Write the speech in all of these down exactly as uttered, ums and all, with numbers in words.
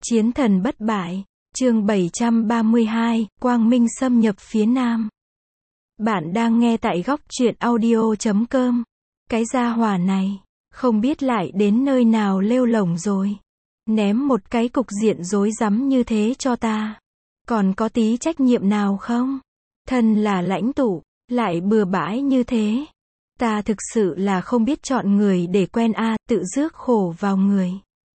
Chiến thần bất bại, chương bảy trăm ba mươi hai, Quang Minh xâm nhập phía Nam. Bạn đang nghe tại góc truyện audio chấm com. Cái gia hỏa này, không biết lại đến nơi nào lêu lổng rồi. Ném một cái cục diện rối rắm như thế cho ta. Còn có tí trách nhiệm nào không? Thân là lãnh tụ, lại bừa bãi như thế. Ta thực sự là không biết chọn người để quen a, tự rước khổ vào người.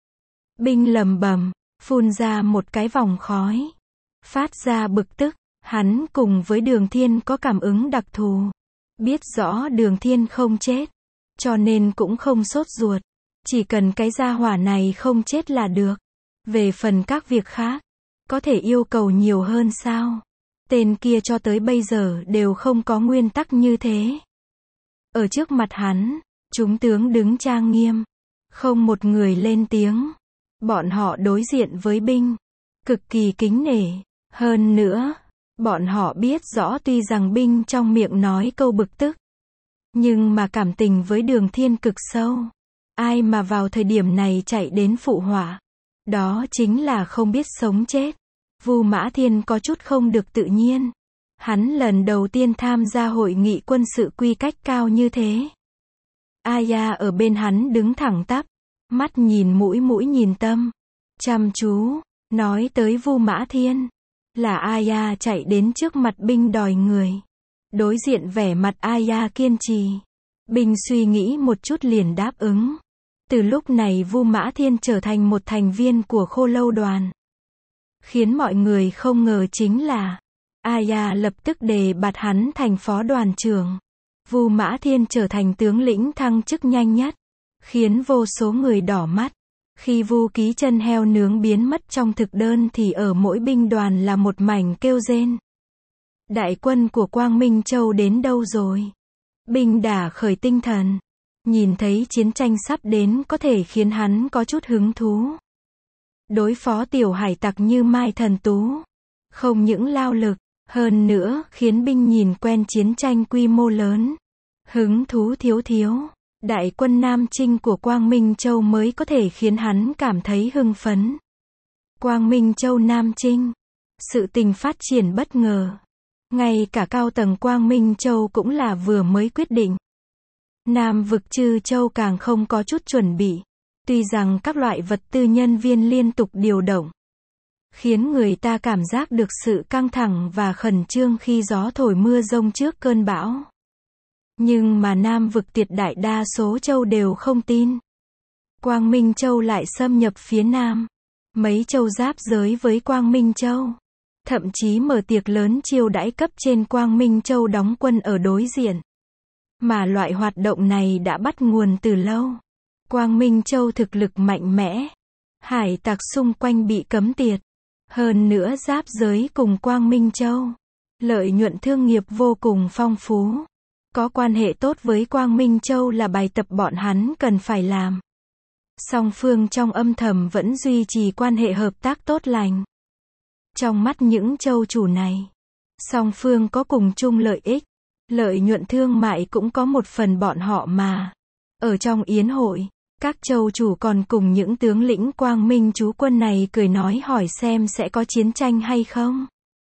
Binh lầm bầm, phun ra một cái vòng khói. Phát ra bực tức, hắn cùng với Đường Thiên có cảm ứng đặc thù. Biết rõ Đường Thiên không chết, cho nên cũng không sốt ruột. Chỉ cần cái gia hỏa này không chết là được. Về phần các việc khác, có thể yêu cầu nhiều hơn sao? Tên kia cho tới bây giờ đều không có nguyên tắc như thế. Ở trước mặt hắn, chúng tướng đứng trang nghiêm. Không một người lên tiếng. Bọn họ đối diện với binh, cực kỳ kính nể. Hơn nữa, bọn họ biết rõ tuy rằng binh trong miệng nói câu bực tức, nhưng mà cảm tình với Đường Thiên cực sâu. Ai mà vào thời điểm này chạy đến phụ họa, đó chính là không biết sống chết. Vu Mã Thiên có chút không được tự nhiên. Hắn lần đầu tiên tham gia hội nghị quân sự quy cách cao như thế. Aya ở bên hắn đứng thẳng tắp, mắt nhìn mũi mũi nhìn tâm, chăm chú, nói tới Vu Mã Thiên. Là Aya chạy đến trước mặt binh đòi người. Đối diện vẻ mặt Aya kiên trì. Binh suy nghĩ một chút liền đáp ứng. Từ lúc này Vu Mã Thiên trở thành một thành viên của Khô Lâu đoàn. Khiến mọi người không ngờ chính là Aya lập tức đề bạt hắn thành phó đoàn trưởng. Vu Mã Thiên trở thành tướng lĩnh thăng chức nhanh nhất, khiến vô số người đỏ mắt. Khi Vu Ký chân heo nướng biến mất trong thực đơn thì ở mỗi binh đoàn là một mảnh kêu rên. Đại quân của Quang Minh Châu đến đâu rồi? Binh đả khởi tinh thần. Nhìn thấy chiến tranh sắp đến có thể khiến hắn có chút hứng thú. Đối phó tiểu hải tặc như Mai Thần Tú. Không những lao lực, hơn nữa khiến binh nhìn quen chiến tranh quy mô lớn. Hứng thú thiếu thiếu. Đại quân Nam Chinh của Quang Minh Châu mới có thể khiến hắn cảm thấy hưng phấn. Quang Minh Châu Nam Chinh. Sự tình phát triển bất ngờ. Ngay cả cao tầng Quang Minh Châu cũng là vừa mới quyết định. Nam vực Trư Châu càng không có chút chuẩn bị. Tuy rằng các loại vật tư nhân viên liên tục điều động, khiến người ta cảm giác được sự căng thẳng và khẩn trương khi gió thổi mưa rông trước cơn bão. Nhưng mà Nam vực tuyệt đại đa số châu đều không tin. Quang Minh Châu lại xâm nhập phía Nam. Mấy châu giáp giới với Quang Minh Châu. Thậm chí mở tiệc lớn chiêu đãi cấp trên Quang Minh Châu đóng quân ở đối diện. Mà loại hoạt động này đã bắt nguồn từ lâu. Quang Minh Châu thực lực mạnh mẽ. Hải tặc xung quanh bị cấm tiệt. Hơn nữa giáp giới cùng Quang Minh Châu. Lợi nhuận thương nghiệp vô cùng phong phú. Có quan hệ tốt với Quang Minh Châu là bài tập bọn hắn cần phải làm. Song phương trong âm thầm vẫn duy trì quan hệ hợp tác tốt lành. Trong mắt những châu chủ này, song phương có cùng chung lợi ích. Lợi nhuận thương mại cũng có một phần bọn họ mà. Ở trong yến hội, các châu chủ còn cùng những tướng lĩnh Quang Minh chú quân này cười nói hỏi xem sẽ có chiến tranh hay không.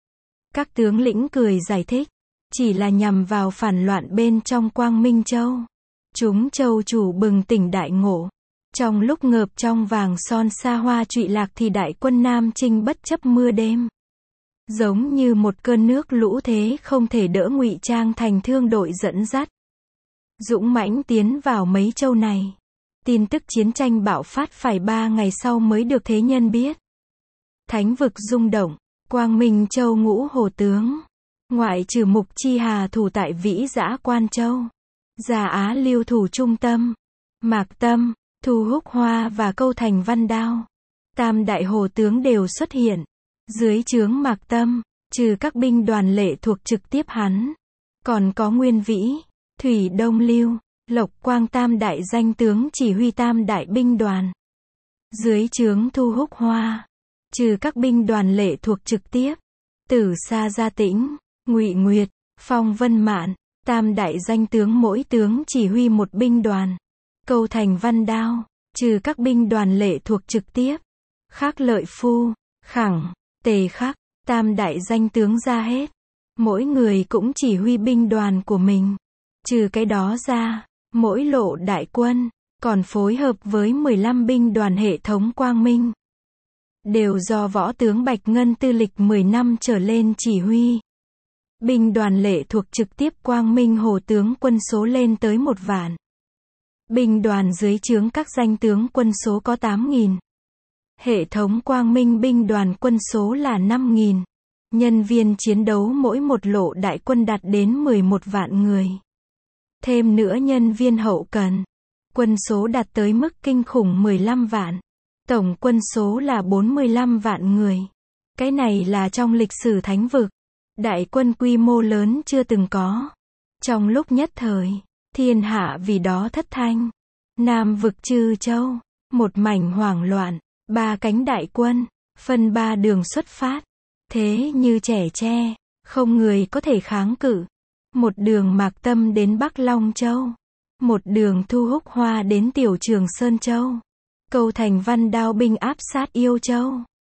Các tướng lĩnh cười giải thích. Chỉ là nhằm vào phản loạn bên trong Quang Minh Châu. Chúng châu chủ bừng tỉnh đại ngộ. Trong lúc ngợp trong vàng son xa hoa trụy lạc thì đại quân Nam Chinh bất chấp mưa đêm. Giống như một cơn nước lũ thế không thể đỡ ngụy trang thành thương đội dẫn dắt. Dũng mãnh tiến vào mấy châu này. Tin tức chiến tranh bạo phát phải ba ngày sau mới được thế nhân biết. Thánh vực rung động. Quang Minh Châu ngũ hồ tướng. Ngoại trừ Mục Chi Hà thủ tại Vĩ Giã Quan Châu. Già Á Lưu thủ trung tâm. Mạc Tâm, Thu Húc Hoa và Câu Thành Văn Đao. Tam đại hồ tướng đều xuất hiện. Dưới trướng Mạc Tâm, trừ các binh đoàn lệ thuộc trực tiếp hắn. Còn có Nguyên Vĩ, Thủy Đông Lưu, Lộc Quang tam đại danh tướng chỉ huy tam đại binh đoàn. Dưới trướng Thu Húc Hoa, trừ các binh đoàn lệ thuộc trực tiếp. Tử Sa Gia Tĩnh, Ngụy Nguyệt, Phong Vân Mạn, tam đại danh tướng mỗi tướng chỉ huy một binh đoàn. Câu Thành Văn Đao, trừ các binh đoàn lệ thuộc trực tiếp. Khắc Lợi Phu, Khẳng, Tề Khắc, tam đại danh tướng ra hết. Mỗi người cũng chỉ huy binh đoàn của mình. Trừ cái đó ra, mỗi lộ đại quân còn phối hợp với mười lăm binh đoàn hệ thống Quang Minh. Đều do võ tướng Bạch Ngân tư lịch mười năm trở lên chỉ huy. Binh đoàn lệ thuộc trực tiếp Quang Minh Hồ tướng quân số lên tới một vạn. Binh đoàn dưới trướng các danh tướng quân số có tám nghìn. Hệ thống Quang Minh binh đoàn quân số là năm nghìn. Nhân viên chiến đấu mỗi một lộ đại quân đạt đến mười một vạn người. Thêm nữa nhân viên hậu cần. Quân số đạt tới mức kinh khủng mười lăm vạn. Tổng quân số là bốn mươi lăm vạn người. Cái này là trong lịch sử thánh vực. Đại quân quy mô lớn chưa từng có. Trong lúc nhất thời, thiên hạ vì đó thất thanh. Nam vực Trư Châu, một mảnh hoảng loạn, ba cánh đại quân, phân ba đường xuất phát. Thế như trẻ tre, không người có thể kháng cự. Một đường Mạc Tâm đến Bắc Long Châu. Một đường Thu Húc Hoa đến Tiểu Trường Sơn Châu. Câu Thành Văn đao binh áp sát Yêu Châu.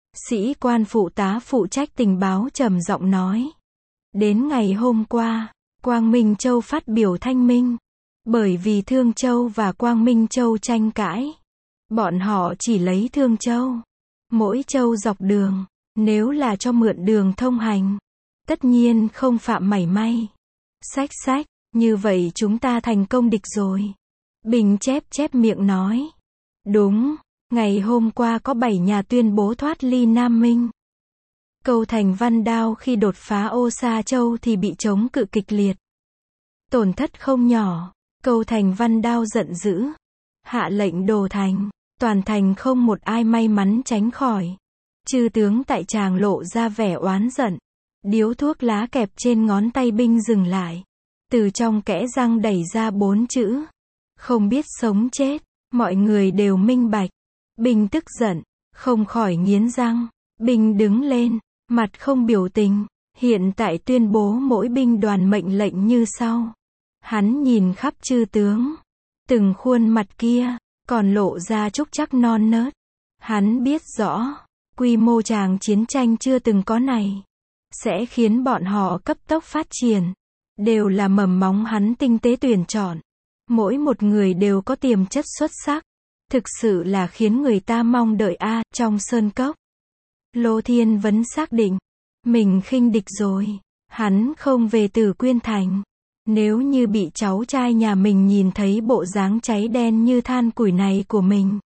Sĩ quan phụ tá phụ trách tình báo trầm giọng nói. Đến ngày hôm qua, Quang Minh Châu phát biểu thanh minh. Bởi vì Thương Châu và Quang Minh Châu tranh cãi. Bọn họ chỉ lấy Thương Châu. Mỗi châu dọc đường, nếu là cho mượn đường thông hành, tất nhiên không phạm mảy may. Xách xách, như vậy chúng ta thành công địch rồi. Bình chép chép miệng nói. Đúng, ngày hôm qua có bảy nhà tuyên bố thoát ly Nam Minh. Câu Thành Văn đao khi đột phá Ô Sa Châu thì bị chống cự kịch liệt. Tổn thất không nhỏ, Câu Thành Văn đao giận dữ. Hạ lệnh đồ thành, toàn thành không một ai may mắn tránh khỏi. Chư tướng tại tràng lộ ra vẻ oán giận. Điếu thuốc lá kẹp trên ngón tay binh dừng lại. Từ trong kẽ răng đẩy ra bốn chữ. Không biết sống chết, mọi người đều minh bạch. Binh tức giận, không khỏi nghiến răng. Binh đứng lên, mặt không biểu tình. Hiện tại tuyên bố mỗi binh đoàn mệnh lệnh như sau. Hắn nhìn khắp chư tướng. Từng khuôn mặt kia, còn lộ ra trúc trắc non nớt. Hắn biết rõ, quy mô tràng chiến tranh chưa từng có này. Sẽ khiến bọn họ cấp tốc phát triển. Đều là mầm móng hắn tinh tế tuyển chọn. Mỗi một người đều có tiềm chất xuất sắc. Thực sự là khiến người ta mong đợi a. Trong sơn cốc, Lô Thiên Vấn xác định, mình khinh địch rồi. Hắn không về Tử Quyên Thành. Nếu như bị cháu trai nhà mình nhìn thấy bộ dáng cháy đen như than củi này của mình,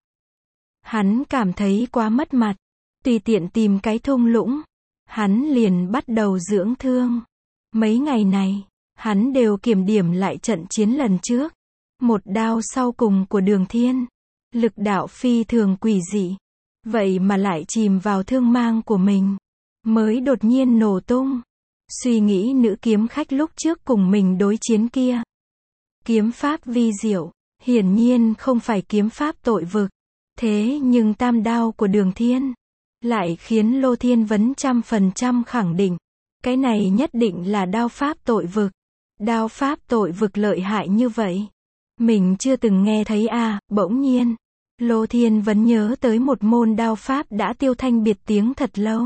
hắn cảm thấy quá mất mặt. Tùy tiện tìm cái thung lũng, hắn liền bắt đầu dưỡng thương. Mấy ngày này, hắn đều kiểm điểm lại trận chiến lần trước. Một đao sau cùng của Đường Thiên, lực đạo phi thường quỷ dị. Vậy mà lại chìm vào thương mang của mình, mới đột nhiên nổ tung. Suy nghĩ nữ kiếm khách lúc trước cùng mình đối chiến kia. Kiếm pháp vi diệu, hiển nhiên không phải kiếm pháp tội vực. Thế nhưng tam đao của Đường Thiên lại khiến Lô Thiên Vấn trăm phần trăm khẳng định. Cái này nhất định là đao pháp tội vực. Đao pháp tội vực lợi hại như vậy, mình chưa từng nghe thấy à. Bỗng nhiên, Lô Thiên Vấn nhớ tới một môn đao pháp đã tiêu thanh biệt tiếng thật lâu.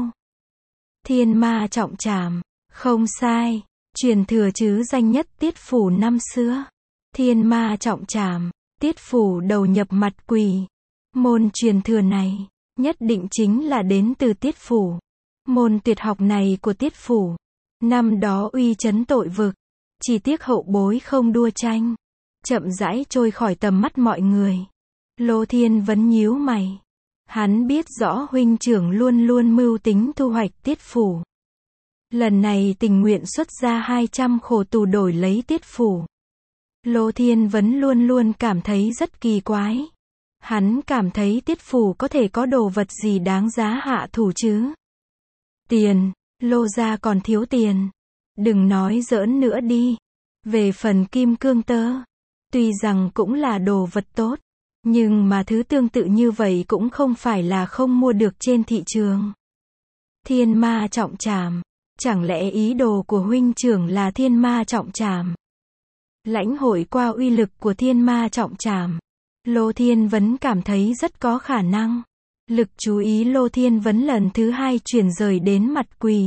Thiên Ma Trọng Trảm. Không sai, truyền thừa chứ danh nhất Tiết Phủ năm xưa. Thiên Ma Trọng Trảm, Tiết Phủ đầu nhập mặt quỷ. Môn truyền thừa này, nhất định chính là đến từ Tiết Phủ. Môn tuyệt học này của Tiết Phủ, năm đó uy chấn tội vực. Chỉ tiếc hậu bối không đua tranh, chậm rãi trôi khỏi tầm mắt mọi người. Lô Thiên Vấn nhíu mày. Hắn biết rõ huynh trưởng luôn luôn mưu tính thu hoạch Tiết Phủ. Lần này tình nguyện xuất ra hai trăm khổ tù đổi lấy Tiết Phủ. Lô Thiên Vấn luôn luôn cảm thấy rất kỳ quái. Hắn cảm thấy Tiết Phủ có thể có đồ vật gì đáng giá hạ thủ chứ. Tiền, Lô gia còn thiếu tiền. Đừng nói giỡn nữa đi. Về phần kim cương tơ, tuy rằng cũng là đồ vật tốt, nhưng mà thứ tương tự như vậy cũng không phải là không mua được trên thị trường. Thiên Ma Trọng Trảm. Chẳng lẽ ý đồ của huynh trưởng là Thiên Ma Trọng Trảm? Lãnh hội qua uy lực của Thiên Ma Trọng Trảm, Lô Thiên Vấn cảm thấy rất có khả năng. Lực chú ý Lô Thiên Vấn lần thứ hai chuyển rời đến mặt quỳ.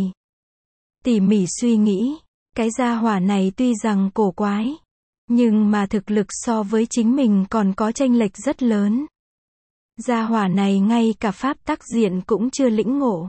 Tỉ mỉ suy nghĩ, cái gia hỏa này tuy rằng cổ quái, nhưng mà thực lực so với chính mình còn có chênh lệch rất lớn. Gia hỏa này ngay cả pháp tắc diện cũng chưa lĩnh ngộ.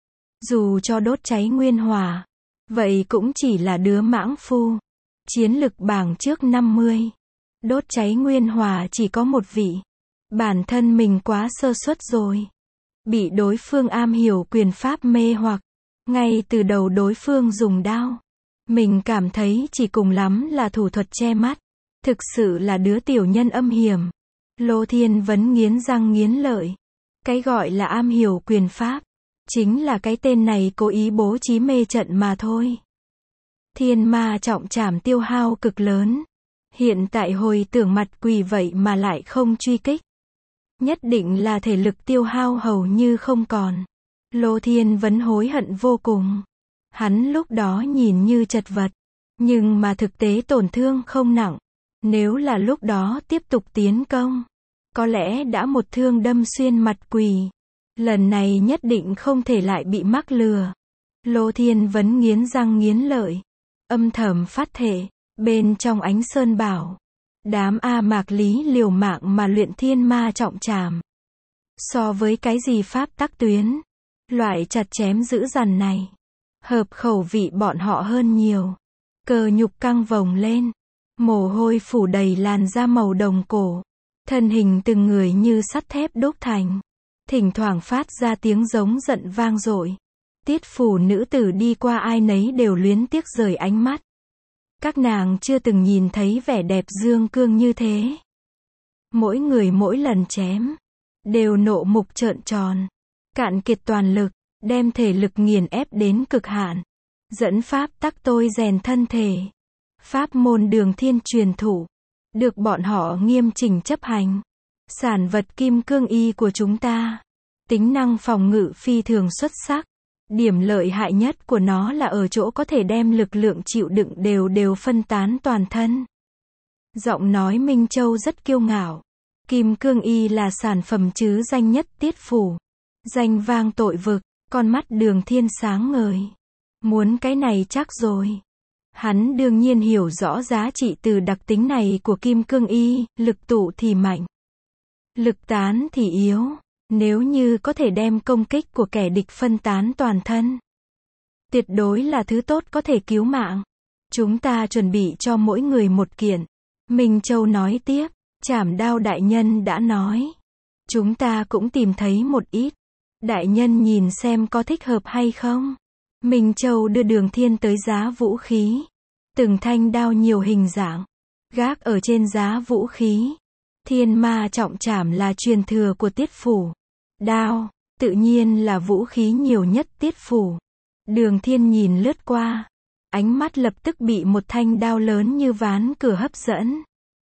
Dù cho đốt cháy nguyên hỏa, vậy cũng chỉ là đứa mãng phu. Chiến lực bảng trước năm mươi. Đốt cháy nguyên hỏa chỉ có một vị. Bản thân mình quá sơ suất rồi. Bị đối phương am hiểu quyền pháp mê hoặc. Ngay từ đầu đối phương dùng đao. Mình cảm thấy chỉ cùng lắm là thủ thuật che mắt. Thực sự là đứa tiểu nhân âm hiểm. Lô Thiên Vấn nghiến răng nghiến lợi. Cái gọi là am hiểu quyền pháp, chính là cái tên này cố ý bố trí mê trận mà thôi. Thiên ma trọng trảm tiêu hao cực lớn. Hiện tại hồi tưởng mặt quỳ vậy mà lại không truy kích. Nhất định là thể lực tiêu hao hầu như không còn. Lô Thiên Vấn hối hận vô cùng. Hắn lúc đó nhìn như chật vật, nhưng mà thực tế tổn thương không nặng. Nếu là lúc đó tiếp tục tiến công, có lẽ đã một thương đâm xuyên mặt quỳ. Lần này nhất định không thể lại bị mắc lừa. Lô Thiên Vấn nghiến răng nghiến lợi, âm thầm phát thệ, bên trong Ánh Sơn Bảo, đám A Mạc Lý liều mạng mà luyện thiên ma trọng trảm. So với cái gì pháp tắc tuyến, loại chặt chém dữ dằn này, hợp khẩu vị bọn họ hơn nhiều. Cơ nhục căng vồng lên, mồ hôi phủ đầy làn da màu đồng cổ, thân hình từng người như sắt thép đúc thành, thỉnh thoảng phát ra tiếng giống giận vang dội. Tiết phủ nữ tử đi qua ai nấy đều luyến tiếc rời ánh mắt. Các nàng chưa từng nhìn thấy vẻ đẹp dương cương như thế. Mỗi người mỗi lần chém, đều nộ mục trợn tròn, cạn kiệt toàn lực, đem thể lực nghiền ép đến cực hạn. Dẫn pháp tắc tôi rèn thân thể. Pháp môn Đường Thiên truyền thụ, được bọn họ nghiêm chỉnh chấp hành. Sản vật kim cương y của chúng ta, tính năng phòng ngự phi thường xuất sắc. Điểm lợi hại nhất của nó là ở chỗ có thể đem lực lượng chịu đựng đều đều phân tán toàn thân. Giọng nói Minh Châu rất kiêu ngạo. Kim cương y là sản phẩm chứ danh nhất Tiết phủ. Danh vang tội vực, con mắt Đường Thiên sáng ngời. Muốn cái này chắc rồi. Hắn đương nhiên hiểu rõ giá trị từ đặc tính này của kim cương y, lực tụ thì mạnh, lực tán thì yếu. Nếu như có thể đem công kích của kẻ địch phân tán toàn thân, tuyệt đối là thứ tốt có thể cứu mạng. Chúng ta chuẩn bị cho mỗi người một kiện. Minh Châu nói tiếp, Trảm Đao đại nhân đã nói. Chúng ta cũng tìm thấy một ít. Đại nhân nhìn xem có thích hợp hay không. Minh Châu đưa Đường Thiên tới giá vũ khí. Từng thanh đao nhiều hình dạng, gác ở trên giá vũ khí. Thiên ma trọng trảm là truyền thừa của Tiết phủ. Đao, tự nhiên là vũ khí nhiều nhất Tiết phủ. Đường Thiên nhìn lướt qua, ánh mắt lập tức bị một thanh đao lớn như ván cửa hấp dẫn.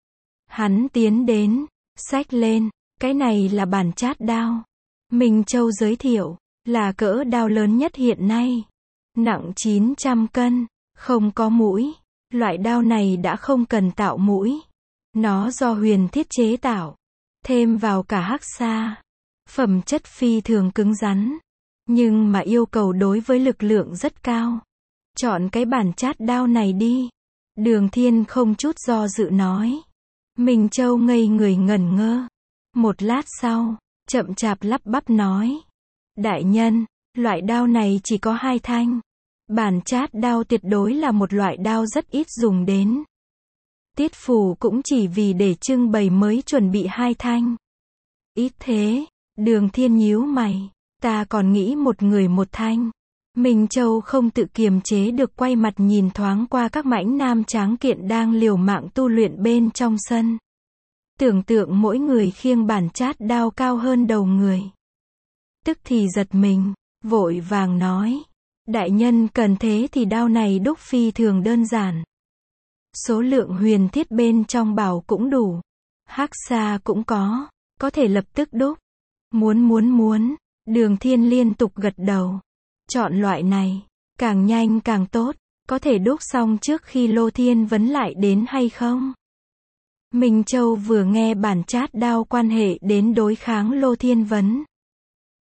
Hắn tiến đến, xách lên, cái này là bản chát đao. Minh Châu giới thiệu, là cỡ đao lớn nhất hiện nay. Nặng chín trăm cân, không có mũi. Loại đao này đã không cần tạo mũi. Nó do huyền thiết chế tạo, thêm vào cả hắc sa. Phẩm chất phi thường cứng rắn, nhưng mà yêu cầu đối với lực lượng rất cao. Chọn cái bản chát đao này đi. Đường Thiên không chút do dự nói. Minh Châu ngây người ngẩn ngơ. Một lát sau, chậm chạp lắp bắp nói. Đại nhân, loại đao này chỉ có hai thanh. Bản chát đao tuyệt đối là một loại đao rất ít dùng đến. Tiết phủ cũng chỉ vì để trưng bày mới chuẩn bị hai thanh. Ít thế. Đường Thiên nhíu mày. Ta còn nghĩ một người một thanh. Minh Châu không tự kiềm chế được quay mặt nhìn thoáng qua các mãnh nam tráng kiện đang liều mạng tu luyện bên trong sân. Tưởng tượng mỗi người khiêng bản chát đao cao hơn đầu người. Tức thì giật mình, vội vàng nói. Đại nhân cần thế thì đao này đúc phi thường đơn giản. Số lượng huyền thiết bên trong bảo cũng đủ. Hắc sa cũng có, có thể lập tức đúc. Muốn muốn muốn, Đường Thiên liên tục gật đầu. Chọn loại này, càng nhanh càng tốt, có thể đúc xong trước khi Lô Thiên Vấn lại đến hay không? Minh Châu vừa nghe bản chát đao quan hệ đến đối kháng Lô Thiên Vấn.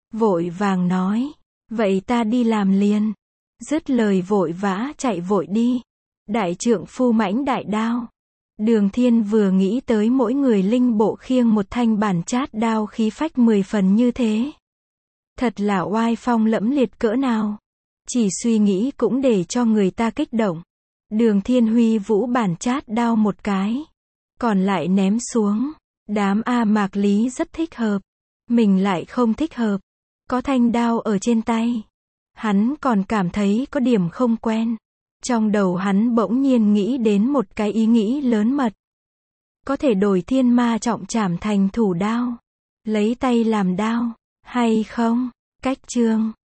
vội vàng nói, vậy ta đi làm liền. Dứt lời vội vã chạy vội đi. Đại trượng phu mãnh đại đao. Đường Thiên vừa nghĩ tới mỗi người linh bộ khiêng một thanh bản chát đao khí phách mười phần như thế. Thật là oai phong lẫm liệt cỡ nào. Chỉ suy nghĩ cũng để cho người ta kích động. Đường Thiên huy vũ bản chát đao một cái. Còn lại ném xuống. Đám A Mạc Lý rất thích hợp. Mình lại không thích hợp. Có thanh đao ở trên tay. Hắn còn cảm thấy có điểm không quen. Trong đầu hắn bỗng nhiên nghĩ đến một cái ý nghĩ lớn mật. Có thể đổi thiên ma trọng trảm thành thủ đao. Lấy tay làm đao. Hay không? Cách chương